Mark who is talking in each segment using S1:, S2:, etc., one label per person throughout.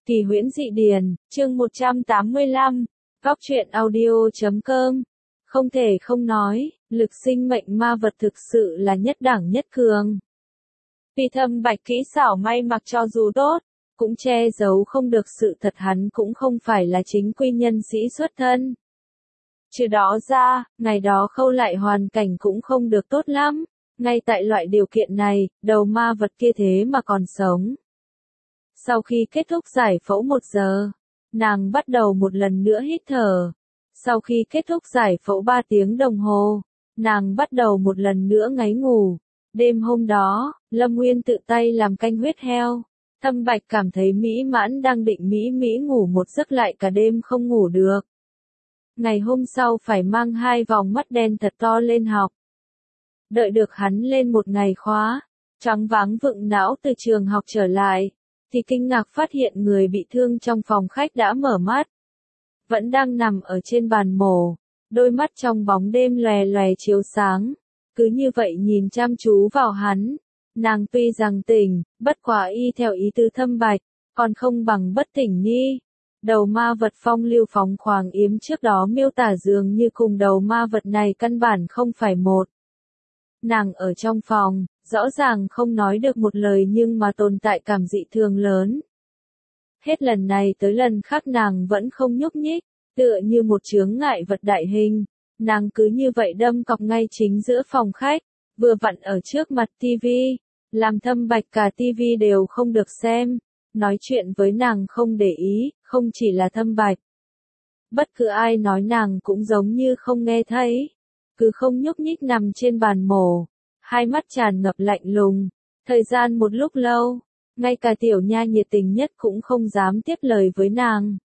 S1: Kỳ huyễn dị điển, chương 185, góc truyện audio.com. Không thể không nói, lực sinh mệnh ma vật thực sự là nhất đẳng nhất cường. Vì Thâm Bạch kỹ xảo may mặc cho dù tốt, cũng che giấu không được sự thật hắn cũng không phải là chính quy nhân sĩ xuất thân. Trừ đó ra, ngày đó Khâu Lại hoàn cảnh cũng không được tốt lắm, ngay tại loại điều kiện này, đầu ma vật kia thế mà còn sống. Sau khi kết thúc giải phẫu 1 giờ, nàng bắt đầu một lần nữa hít thở. Sau khi kết thúc giải phẫu 3 tiếng đồng hồ, nàng bắt đầu một lần nữa ngáy ngủ. Đêm hôm đó, Lâm Nguyên tự tay làm canh huyết heo. Thâm Bạch cảm thấy mỹ mãn đang định mỹ ngủ một giấc lại cả đêm không ngủ được. Ngày hôm sau phải mang 2 vòng mắt đen thật to lên học. Đợi được hắn lên một ngày khóa, choáng váng vựng não từ trường học trở lại, thì kinh ngạc phát hiện người bị thương trong phòng khách đã mở mắt. Vẫn đang nằm ở trên bàn mổ, đôi mắt trong bóng đêm lòe lòe chiếu sáng, cứ như vậy nhìn chăm chú vào hắn. Nàng tuy rằng tỉnh, bất quá y theo ý tứ Thâm Bạch, còn không bằng bất tỉnh nhi. Đầu ma vật phong lưu phóng khoáng yếm trước đó miêu tả dường như cùng đầu ma vật này căn bản không phải một. Nàng ở trong phòng, rõ ràng không nói được một lời nhưng mà tồn tại cảm dị thường lớn. Hết lần này tới lần khác nàng vẫn không nhúc nhích, tựa như một chướng ngại vật đại hình. Nàng cứ như vậy đâm cọc ngay chính giữa phòng khách, vừa vặn ở trước mặt tivi, làm Thâm Bạch cả tivi đều không được xem. Nói chuyện với nàng không để ý, không chỉ là Thâm Bạch. Bất cứ ai nói nàng cũng giống như không nghe thấy. Cứ không nhúc nhích nằm trên bàn mổ, hai mắt tràn ngập lạnh lùng. Thời gian một lúc lâu, ngay cả Tiểu Nha nhiệt tình nhất cũng không dám tiếp lời với nàng.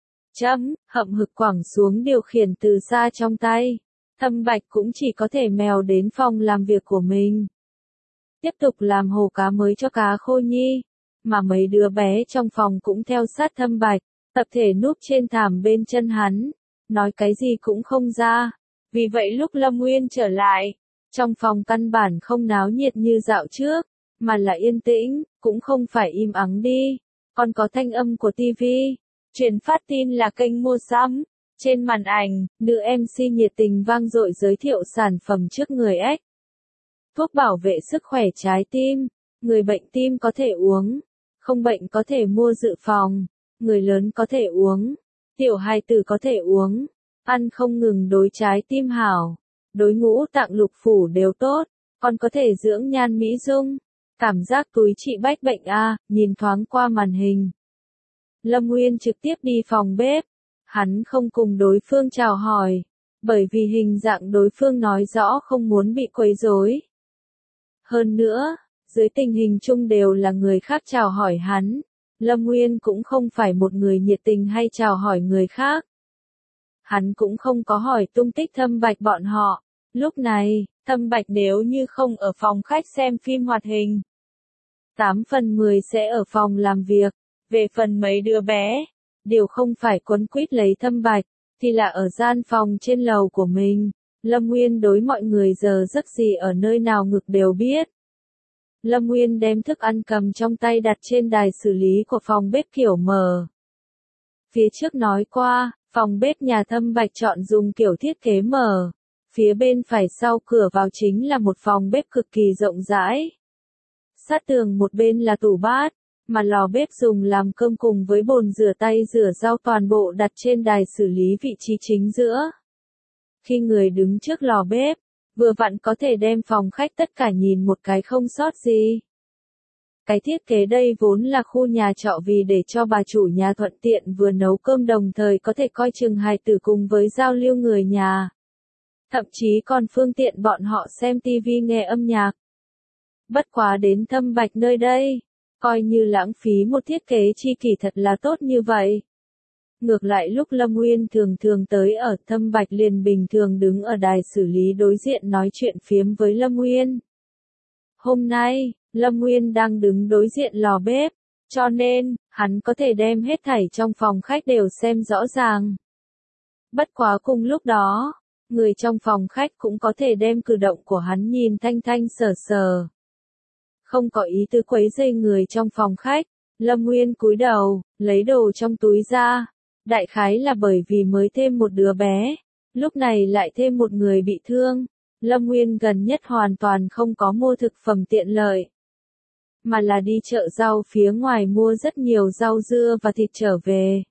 S1: Hậm hực quẳng xuống điều khiển từ xa trong tay. Thâm Bạch cũng chỉ có thể mèo đến phòng làm việc của mình. Tiếp tục làm hồ cá mới cho cá Khô Nhi. Mà mấy đứa bé trong phòng cũng theo sát Thâm Bạch, tập thể núp trên thảm bên chân hắn. Nói cái gì cũng không ra. Vì vậy lúc Lâm Nguyên trở lại, trong phòng căn bản không náo nhiệt như dạo trước, mà là yên tĩnh, cũng không phải im ắng đi. Còn có thanh âm của TV, truyền phát tin là kênh mua sắm. Trên màn ảnh, nữ MC nhiệt tình vang dội giới thiệu sản phẩm trước người ếch. Thuốc bảo vệ sức khỏe trái tim, người bệnh tim có thể uống, không bệnh có thể mua dự phòng, người lớn có thể uống, tiểu hài tử có thể uống. Ăn không ngừng đối trái tim hảo, đối ngũ tạng lục phủ đều tốt, còn có thể dưỡng nhan mỹ dung. Cảm giác túi trị bách bệnh a, nhìn thoáng qua màn hình. Lâm Nguyên trực tiếp đi phòng bếp. Hắn không cùng đối phương chào hỏi, bởi vì hình dạng đối phương nói rõ không muốn bị quấy rối. Hơn nữa, dưới tình hình chung đều là người khác chào hỏi hắn, Lâm Nguyên cũng không phải một người nhiệt tình hay chào hỏi người khác. Hắn cũng không có hỏi tung tích Thâm Bạch bọn họ. Lúc này, Thâm Bạch nếu như không ở phòng khách xem phim hoạt hình, 8 phần 10 sẽ ở phòng làm việc. Về phần mấy đứa bé, đều không phải quấn quýt lấy Thâm Bạch, thì là ở gian phòng trên lầu của mình. Lâm Nguyên đối mọi người giờ giấc gì ở nơi nào ngực đều biết. Lâm Nguyên đem thức ăn cầm trong tay đặt trên đài xử lý của phòng bếp kiểu mở. Phía trước nói qua, phòng bếp nhà Thâm Bạch chọn dùng kiểu thiết kế mở. Phía bên phải sau cửa vào chính là một phòng bếp cực kỳ rộng rãi. Sát tường một bên là tủ bát, mà lò bếp dùng làm cơm cùng với bồn rửa tay rửa rau toàn bộ đặt trên đài xử lý vị trí chính giữa. Khi người đứng trước lò bếp, vừa vặn có thể đem phòng khách tất cả nhìn một cái không sót gì. Cái thiết kế đây vốn là khu nhà trọ vì để cho bà chủ nhà thuận tiện vừa nấu cơm đồng thời có thể coi chừng hài tử cùng với giao lưu người nhà. Thậm chí còn phương tiện bọn họ xem tivi nghe âm nhạc. Bất quá đến Thâm Bạch nơi đây, coi như lãng phí một thiết kế chi kỷ thật là tốt như vậy. Ngược lại lúc Lâm Nguyên thường tới ở Thâm Bạch liền bình thường đứng ở đài xử lý đối diện nói chuyện phiếm với Lâm Nguyên. Hôm nay, Lâm Nguyên đang đứng đối diện lò bếp, cho nên, hắn có thể đem hết thảy trong phòng khách đều xem rõ ràng. Bất quá cùng lúc đó, người trong phòng khách cũng có thể đem cử động của hắn nhìn thanh sờ. Không có ý tứ quấy rầy người trong phòng khách, Lâm Nguyên cúi đầu, lấy đồ trong túi ra. Đại khái là bởi vì mới thêm một đứa bé, lúc này lại thêm một người bị thương. Lâm Nguyên gần nhất hoàn toàn không có mua thực phẩm tiện lợi, mà là đi chợ rau phía ngoài mua rất nhiều rau dưa và thịt trở về.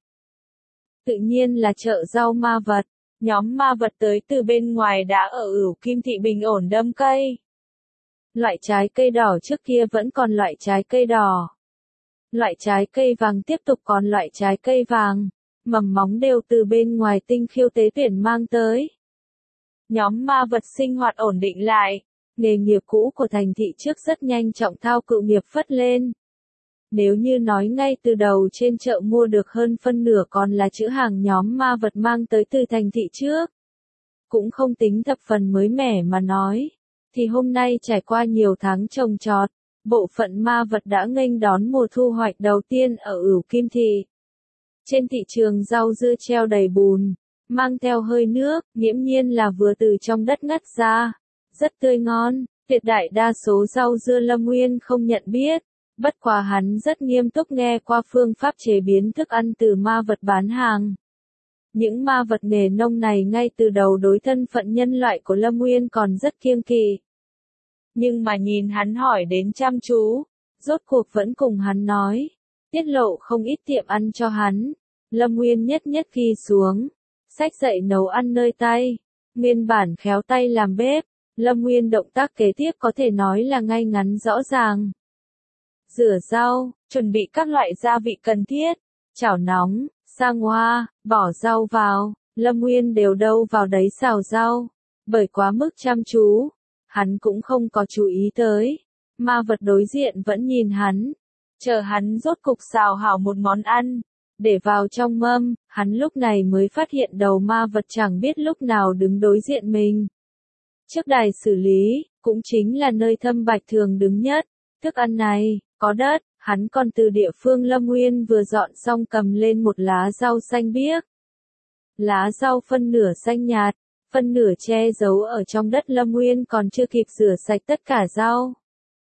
S1: Tự nhiên là chợ rau ma vật. Nhóm ma vật tới từ bên ngoài đã ở Ửu Kim Thị bình ổn đâm cây. Loại trái cây đỏ trước kia vẫn còn loại trái cây đỏ. Loại trái cây vàng tiếp tục còn loại trái cây vàng. Mầm móng đều từ bên ngoài Tinh Khiêu tế tuyển mang tới. Nhóm ma vật sinh hoạt ổn định lại. Nghề nghiệp cũ của thành thị trước rất nhanh trọng thao cựu nghiệp phất lên. Nếu như nói ngay từ đầu trên chợ mua được hơn phân nửa còn là chữ hàng nhóm ma vật mang tới từ thành thị trước, cũng không tính thập phần mới mẻ mà nói, thì hôm nay trải qua nhiều tháng trồng trọt, bộ phận ma vật đã nghênh đón mùa thu hoạch đầu tiên ở Ửu Kim Thị. Trên thị trường rau dưa treo đầy bùn, mang theo hơi nước, nghiễm nhiên là vừa từ trong đất ngắt ra, rất tươi ngon. Tuyệt đại đa số rau dưa Lâm Nguyên không nhận biết. Bất quá hắn rất nghiêm túc nghe qua phương pháp chế biến thức ăn từ ma vật bán hàng. Những ma vật nghề nông này ngay từ đầu đối thân phận nhân loại của Lâm Nguyên còn rất kiêng kỵ. Nhưng mà nhìn hắn hỏi đến chăm chú, rốt cuộc vẫn cùng hắn nói, tiết lộ không ít tiệm ăn cho hắn. Lâm Nguyên nhất nhất ghi xuống, xách dậy nấu ăn nơi tay, nguyên bản khéo tay làm bếp. Lâm Nguyên động tác kế tiếp có thể nói là ngay ngắn rõ ràng. Rửa rau, chuẩn bị các loại gia vị cần thiết, chảo nóng, sang hoa, bỏ rau vào, Lâm Nguyên đều đâu vào đấy xào rau. Bởi quá mức chăm chú, hắn cũng không có chú ý tới. Ma vật đối diện vẫn nhìn hắn, chờ hắn rốt cục xào hảo một món ăn, để vào trong mâm, hắn lúc này mới phát hiện đầu ma vật chẳng biết lúc nào đứng đối diện mình. Trước đài xử lý, cũng chính là nơi Thâm Bạch thường đứng nhất, thức ăn này, có đất, hắn còn từ địa phương Lâm Nguyên vừa dọn xong cầm lên một lá rau xanh biếc. Lá rau phân nửa xanh nhạt, phân nửa che giấu ở trong đất Lâm Nguyên còn chưa kịp rửa sạch tất cả rau.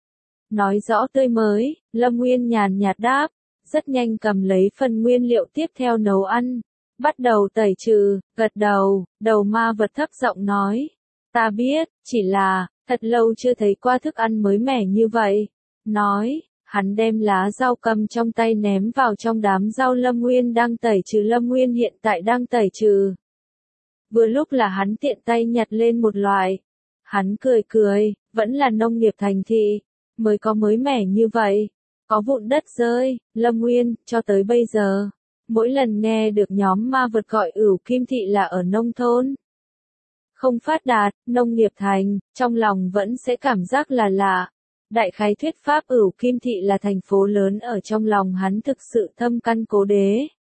S1: Nói rõ tươi mới, Lâm Nguyên nhàn nhạt đáp, rất nhanh cầm lấy phần nguyên liệu tiếp theo nấu ăn. Bắt đầu tẩy trừ, gật đầu, đầu ma vật thấp giọng nói. Ta biết, chỉ là, thật lâu chưa thấy qua thức ăn mới mẻ như vậy. Nói, hắn đem lá rau cầm trong tay ném vào trong đám rau Lâm Nguyên đang tẩy trừ. Lâm Nguyên hiện tại đang tẩy trừ. Vừa lúc là hắn tiện tay nhặt lên một loại. Hắn cười cười, vẫn là nông nghiệp thành thị, mới có mới mẻ như vậy. Có vụn đất rơi, Lâm Nguyên, cho tới bây giờ, mỗi lần nghe được nhóm ma vật gọi Ửu Kim Thị là ở nông thôn. Không phát đạt, nông nghiệp thành, trong lòng vẫn sẽ cảm giác là lạ. Đại khái thuyết pháp Ửu Kim Thị là thành phố lớn ở trong lòng hắn thực sự thâm căn cố đế.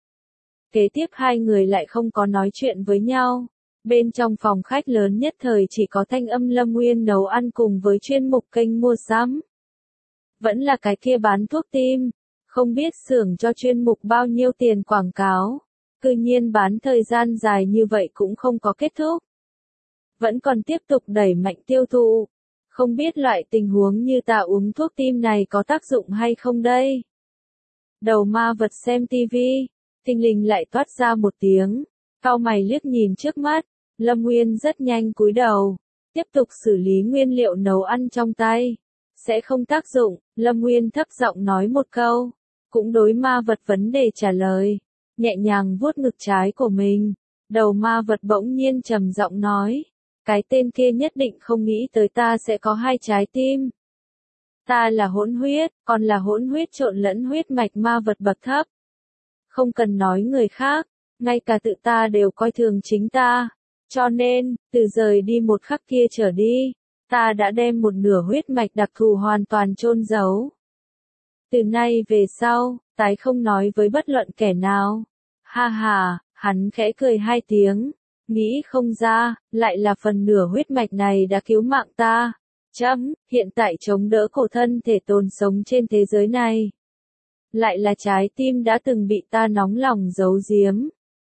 S1: Kế tiếp hai người lại không có nói chuyện với nhau. Bên trong phòng khách lớn nhất thời chỉ có thanh âm Lâm Nguyên nấu ăn cùng với chuyên mục kênh mua sắm. Vẫn là cái kia bán thuốc tim, không biết xưởng cho chuyên mục bao nhiêu tiền quảng cáo. Cư nhiên bán thời gian dài như vậy cũng không có kết thúc. Vẫn còn tiếp tục đẩy mạnh tiêu thụ. Không biết loại tình huống như ta uống thuốc tim này có tác dụng hay không đây? Đầu ma vật xem tivi, thình lình lại toát ra một tiếng, cau mày liếc nhìn trước mắt, Lâm Nguyên rất nhanh cúi đầu, tiếp tục xử lý nguyên liệu nấu ăn trong tay. Sẽ không tác dụng, Lâm Nguyên thấp giọng nói một câu, cũng đối ma vật vấn đề trả lời, nhẹ nhàng vuốt ngực trái của mình. Đầu ma vật bỗng nhiên trầm giọng nói, cái tên kia nhất định không nghĩ tới ta sẽ có hai trái tim. Ta là hỗn huyết, còn là hỗn huyết trộn lẫn huyết mạch ma vật bậc thấp. Không cần nói người khác, ngay cả tự ta đều coi thường chính ta. Cho nên, từ rời đi một khắc kia trở đi, ta đã đem một nửa huyết mạch đặc thù hoàn toàn chôn giấu. Từ nay về sau, tái không nói với bất luận kẻ nào. Ha ha, hắn khẽ cười hai tiếng, nghĩ không ra, lại là phần nửa huyết mạch này đã cứu mạng ta. Chấm, hiện tại chống đỡ cổ thân thể tồn sống trên thế giới này. Lại là trái tim đã từng bị ta nóng lòng giấu giếm.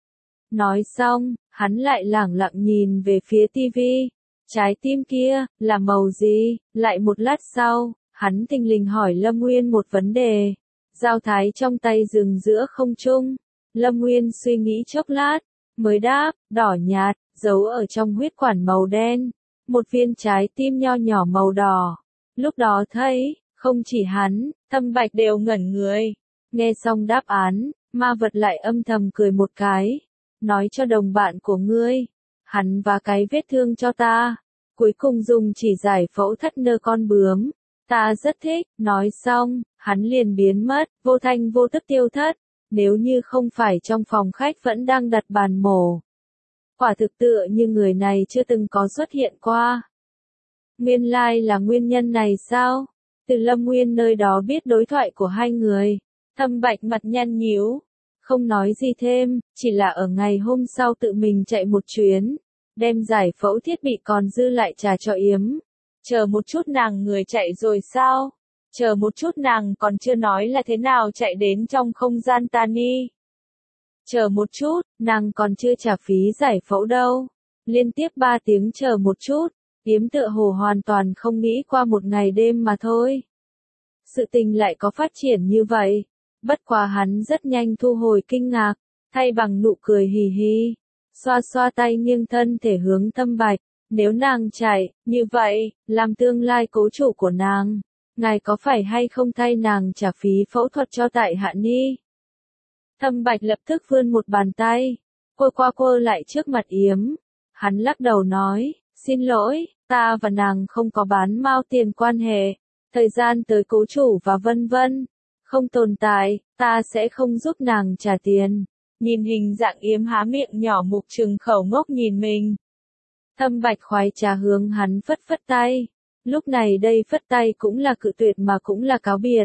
S1: Nói xong, hắn lại lẳng lặng nhìn về phía tivi. Trái tim kia, là màu gì? Lại một lát sau, hắn thình lình hỏi Lâm Nguyên một vấn đề. Dao thái trong tay dừng giữa không trung. Lâm Nguyên suy nghĩ chốc lát, mới đáp, đỏ nhạt, giấu ở trong huyết quản màu đen. Một viên trái tim nho nhỏ màu đỏ. Lúc đó thấy, không chỉ hắn, Thâm Bạch đều ngẩn người. Nghe xong đáp án, ma vật lại âm thầm cười một cái. Nói cho đồng bạn của ngươi, hắn và cái vết thương cho ta. Cuối cùng dùng chỉ giải phẫu thất nơ con bướm. Ta rất thích, nói xong, hắn liền biến mất, vô thanh vô tức tiêu thất. Nếu như không phải trong phòng khách vẫn đang đặt bàn mổ. Quả thực tựa như người này chưa từng có xuất hiện qua. Nguyên lai là nguyên nhân này sao? Từ Lâm Nguyên nơi đó biết đối thoại của hai người. Thâm Bạch mặt nhăn nhíu. Không nói gì thêm, chỉ là ở ngày hôm sau tự mình chạy một chuyến. Đem giải phẫu thiết bị còn dư lại trả cho Yếm. Chờ một chút nàng người chạy rồi sao? Chờ một chút nàng còn chưa nói là thế nào chạy đến trong không gian Tani. Chờ một chút, nàng còn chưa trả phí giải phẫu đâu. Liên tiếp 3 tiếng chờ một chút, Yếm tựa hồ hoàn toàn không nghĩ qua một ngày đêm mà thôi. Sự tình lại có phát triển như vậy. Bất quá hắn rất nhanh thu hồi kinh ngạc, thay bằng nụ cười hì hì. Xoa xoa tay nghiêng thân thể hướng Thâm Bạch. Nếu nàng chạy, như vậy, làm tương lai cố chủ của nàng. Ngài có phải hay không thay nàng trả phí phẫu thuật cho tại hạ ni? Thâm Bạch lập tức vươn một bàn tay, quơ lại trước mặt Yếm. Hắn lắc đầu nói, xin lỗi, ta và nàng không có bán mao tiền quan hệ, thời gian tới cố chủ và vân vân, không tồn tại, ta sẽ không giúp nàng trả tiền. Nhìn hình dạng Yếm há miệng nhỏ mục trừng khẩu ngốc nhìn mình. Thâm Bạch khoái trà hướng hắn phất phất tay. Lúc này đây phất tay cũng là cự tuyệt mà cũng là cáo biệt.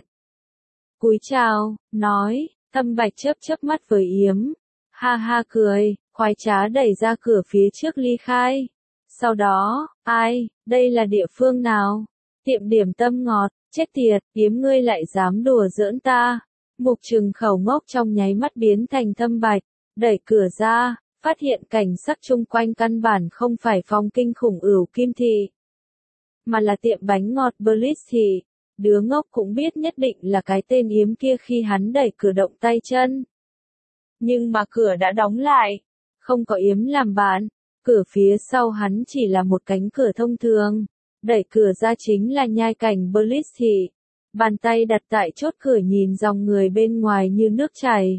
S1: Cúi chào, nói, Thâm Bạch chớp mắt với Yếm. Ha ha cười, khoái trá đẩy ra cửa phía trước ly khai. Sau đó, ai, đây là địa phương nào? Tiệm điểm tâm ngọt, chết tiệt, Yếm ngươi lại dám đùa giỡn ta. Mục trừng khẩu ngốc trong nháy mắt biến thành Thâm Bạch, đẩy cửa ra, phát hiện cảnh sắc chung quanh căn bản không phải phong kinh khủng ửu kim thị. Mà là tiệm bánh ngọt Bliss thì, đứa ngốc cũng biết nhất định là cái tên Yếm kia khi hắn đẩy cửa động tay chân. Nhưng mà cửa đã đóng lại, không có Yếm làm bạn, cửa phía sau hắn chỉ là một cánh cửa thông thường, đẩy cửa ra chính là nhai cảnh Bliss thì, bàn tay đặt tại chốt cửa nhìn dòng người bên ngoài như nước chảy.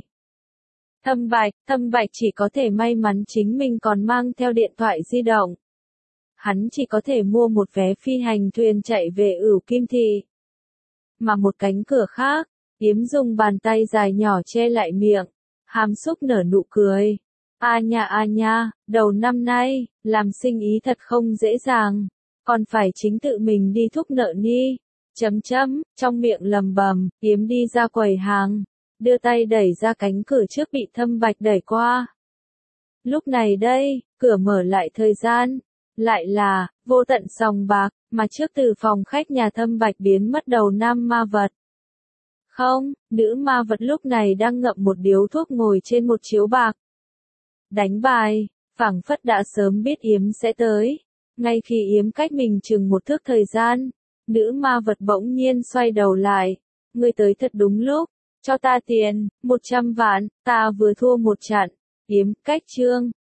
S1: Thâm Bạch chỉ có thể may mắn chính mình còn mang theo điện thoại di động. Hắn chỉ có thể mua một vé phi hành thuyền chạy về ửu kim thị. Mà một cánh cửa khác, Yếm dùng bàn tay dài nhỏ che lại miệng, hàm xúc nở nụ cười. A nha, đầu năm nay, làm sinh ý thật không dễ dàng, còn phải chính tự mình đi thúc nợ ni. Trong miệng lầm bầm, Yếm đi ra quầy hàng, đưa tay đẩy ra cánh cửa trước bị Thâm Bạch đẩy qua. Lúc này đây, cửa mở lại thời gian. Lại là, vô tận sòng bạc, mà trước từ phòng khách nhà Thâm Bạch biến mất đầu nam ma vật. Không, nữ ma vật lúc này đang ngậm một điếu thuốc ngồi trên một chiếu bạc. Đánh bài, phảng phất đã sớm biết Yếm sẽ tới. Ngay khi Yếm cách mình chừng một thước thời gian, nữ ma vật bỗng nhiên xoay đầu lại. Ngươi tới thật đúng lúc, cho ta tiền, 100 vạn, ta vừa thua một trận. Yếm, cách chương.